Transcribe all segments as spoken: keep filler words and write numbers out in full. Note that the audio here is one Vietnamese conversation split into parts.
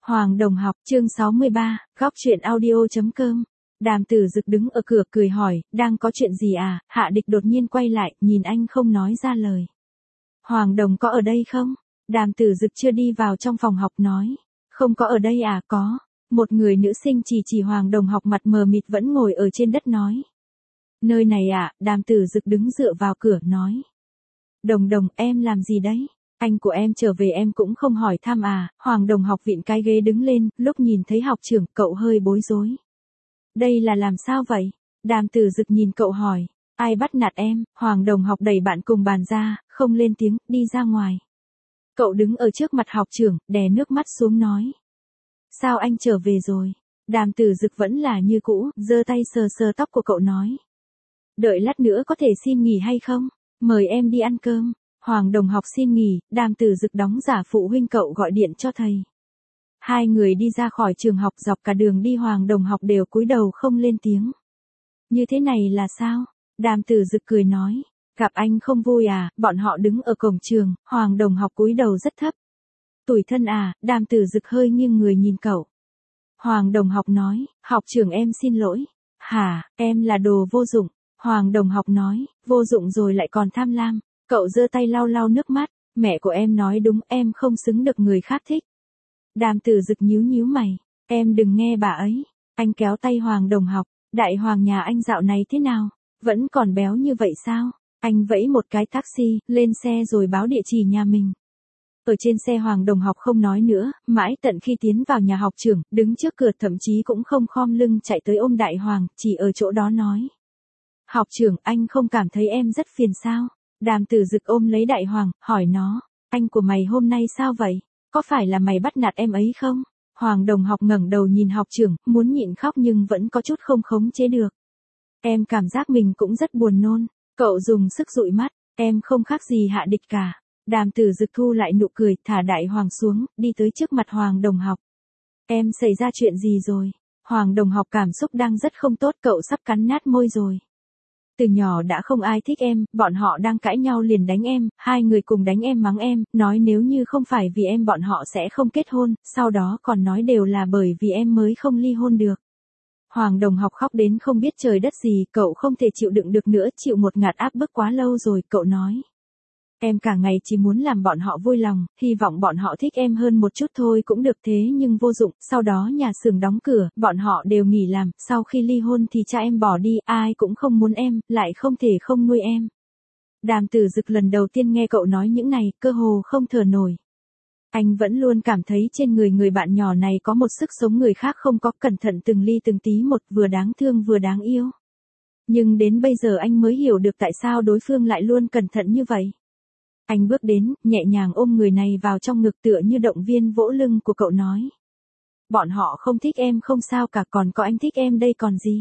Hoàng Đồng học, chương sáu mươi ba, góc truyện audio.com. Đàm Tử Dực đứng ở cửa cười hỏi, đang có chuyện gì à? Hạ Địch đột nhiên quay lại, nhìn anh không nói ra lời. Hoàng Đồng có ở đây không? Đàm Tử Dực chưa đi vào trong phòng học nói. Không có ở đây à? Có. Một người nữ sinh chỉ chỉ Hoàng Đồng học mặt mờ mịt vẫn ngồi ở trên đất nói. Nơi này à? Đàm Tử Dực đứng dựa vào cửa nói. Đồng Đồng, em làm gì đấy? Anh của em trở về em cũng không hỏi thăm à? Hoàng Đồng học vịn cái ghế đứng lên, lúc nhìn thấy học trưởng, cậu hơi bối rối. Đây là làm sao vậy? Đàm Tử Dực nhìn cậu hỏi. Ai bắt nạt em? Hoàng Đồng học đẩy bạn cùng bàn ra, không lên tiếng, đi ra ngoài. Cậu đứng ở trước mặt học trưởng, đè nước mắt xuống nói. Sao anh trở về rồi? Đàm Tử Dực vẫn là như cũ, giơ tay sờ sờ tóc của cậu nói. Đợi lát nữa có thể xin nghỉ hay không? Mời em đi ăn cơm. Hoàng Đồng học xin nghỉ, Đàm Tử Dực đóng giả phụ huynh cậu gọi điện cho thầy. Hai người đi ra khỏi trường học, dọc cả đường đi Hoàng Đồng học đều cúi đầu không lên tiếng. Như thế này là sao? Đàm Tử Dực cười nói. Gặp anh không vui à? Bọn họ đứng ở cổng trường, Hoàng Đồng học cúi đầu rất thấp. Tủi thân à? Đàm Tử Dực hơi nghiêng người nhìn cậu. Hoàng Đồng học nói, học trưởng em xin lỗi. Hả, em là đồ vô dụng. Hoàng Đồng học nói, vô dụng rồi lại còn tham lam. Cậu giơ tay lau lau nước mắt, mẹ của em nói đúng, em không xứng được người khác thích. Đàm Tử Dực nhíu nhíu mày, em đừng nghe bà ấy. Anh kéo tay Hoàng Đồng học, đại hoàng nhà anh dạo này thế nào? Vẫn còn béo như vậy sao? Anh vẫy một cái taxi, lên xe rồi báo địa chỉ nhà mình. Ở trên xe Hoàng Đồng học không nói nữa, mãi tận khi tiến vào nhà học trưởng, đứng trước cửa thậm chí cũng không khom lưng chạy tới ôm đại hoàng, chỉ ở chỗ đó nói. Học trưởng, anh không cảm thấy em rất phiền sao? Đàm Tử Dực ôm lấy đại hoàng, hỏi nó, anh của mày hôm nay sao vậy? Có phải là mày bắt nạt em ấy không? Hoàng Đồng học ngẩng đầu nhìn học trưởng, muốn nhịn khóc nhưng vẫn có chút không khống chế được. Em cảm giác mình cũng rất buồn nôn. Cậu dùng sức dụi mắt, em không khác gì Hạ Địch cả. Đàm Tử Dực thu lại nụ cười, thả đại hoàng xuống, đi tới trước mặt Hoàng Đồng học. Em xảy ra chuyện gì rồi? Hoàng Đồng học cảm xúc đang rất không tốt, cậu sắp cắn nát môi rồi. Từ nhỏ đã không ai thích em, bọn họ đang cãi nhau liền đánh em, hai người cùng đánh em mắng em, nói nếu như không phải vì em bọn họ sẽ không kết hôn, sau đó còn nói đều là bởi vì em mới không ly hôn được. Hoàng Đồng học khóc đến không biết trời đất gì, cậu không thể chịu đựng được nữa, chịu một ngạt áp bức quá lâu rồi, cậu nói. Em cả ngày chỉ muốn làm bọn họ vui lòng, hy vọng bọn họ thích em hơn một chút thôi cũng được, thế nhưng vô dụng, sau đó nhà xưởng đóng cửa, bọn họ đều nghỉ làm, sau khi ly hôn thì cha em bỏ đi, ai cũng không muốn em, lại không thể không nuôi em. Đàm Tử Dực lần đầu tiên nghe cậu nói những này, cơ hồ không thở nổi. Anh vẫn luôn cảm thấy trên người người bạn nhỏ này có một sức sống người khác không có, cẩn thận từng ly từng tí một, vừa đáng thương vừa đáng yêu. Nhưng đến bây giờ anh mới hiểu được tại sao đối phương lại luôn cẩn thận như vậy. Anh bước đến, nhẹ nhàng ôm người này vào trong ngực tựa như động viên vỗ lưng của cậu nói. Bọn họ không thích em không sao cả, còn có anh thích em đây còn gì.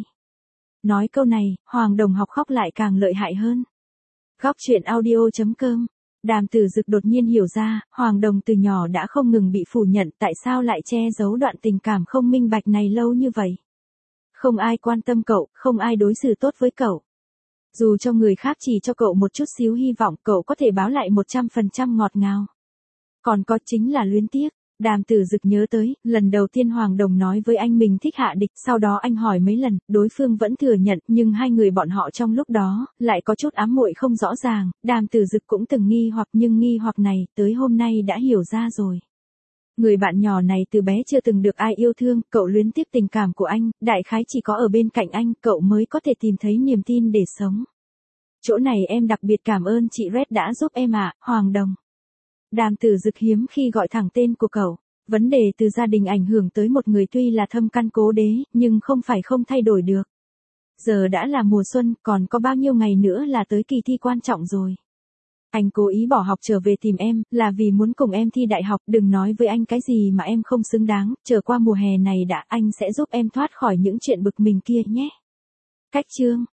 Nói câu này, Hoàng Đồng học khóc lại càng lợi hại hơn. Góc truyện audio.com. Đàm Tử Dực đột nhiên hiểu ra, Hoàng Đồng từ nhỏ đã không ngừng bị phủ nhận, tại sao lại che giấu đoạn tình cảm không minh bạch này lâu như vậy. Không ai quan tâm cậu, không ai đối xử tốt với cậu. Dù cho người khác chỉ cho cậu một chút xíu hy vọng, cậu có thể báo lại một trăm phần trăm ngọt ngào. Còn có chính là luyến tiếc. Đàm Tử Dực nhớ tới, lần đầu tiên Hoàng Đồng nói với anh mình thích Hạ Địch, sau đó anh hỏi mấy lần, đối phương vẫn thừa nhận, nhưng hai người bọn họ trong lúc đó, lại có chút ám muội không rõ ràng, Đàm Tử Dực cũng từng nghi hoặc nhưng nghi hoặc này, tới hôm nay đã hiểu ra rồi. Người bạn nhỏ này từ bé chưa từng được ai yêu thương, cậu luyến tiếc tình cảm của anh, đại khái chỉ có ở bên cạnh anh, cậu mới có thể tìm thấy niềm tin để sống. Chỗ này em đặc biệt cảm ơn chị Red đã giúp em ạ, Hoàng Đồng. Đàm Tử Dực hiếm khi gọi thẳng tên của cậu. Vấn đề từ gia đình ảnh hưởng tới một người tuy là thâm căn cố đế, nhưng không phải không thay đổi được. Giờ đã là mùa xuân, còn có bao nhiêu ngày nữa là tới kỳ thi quan trọng rồi. Anh cố ý bỏ học trở về tìm em, là vì muốn cùng em thi đại học, đừng nói với anh cái gì mà em không xứng đáng, chờ qua mùa hè này đã, anh sẽ giúp em thoát khỏi những chuyện bực mình kia nhé. Cách chương.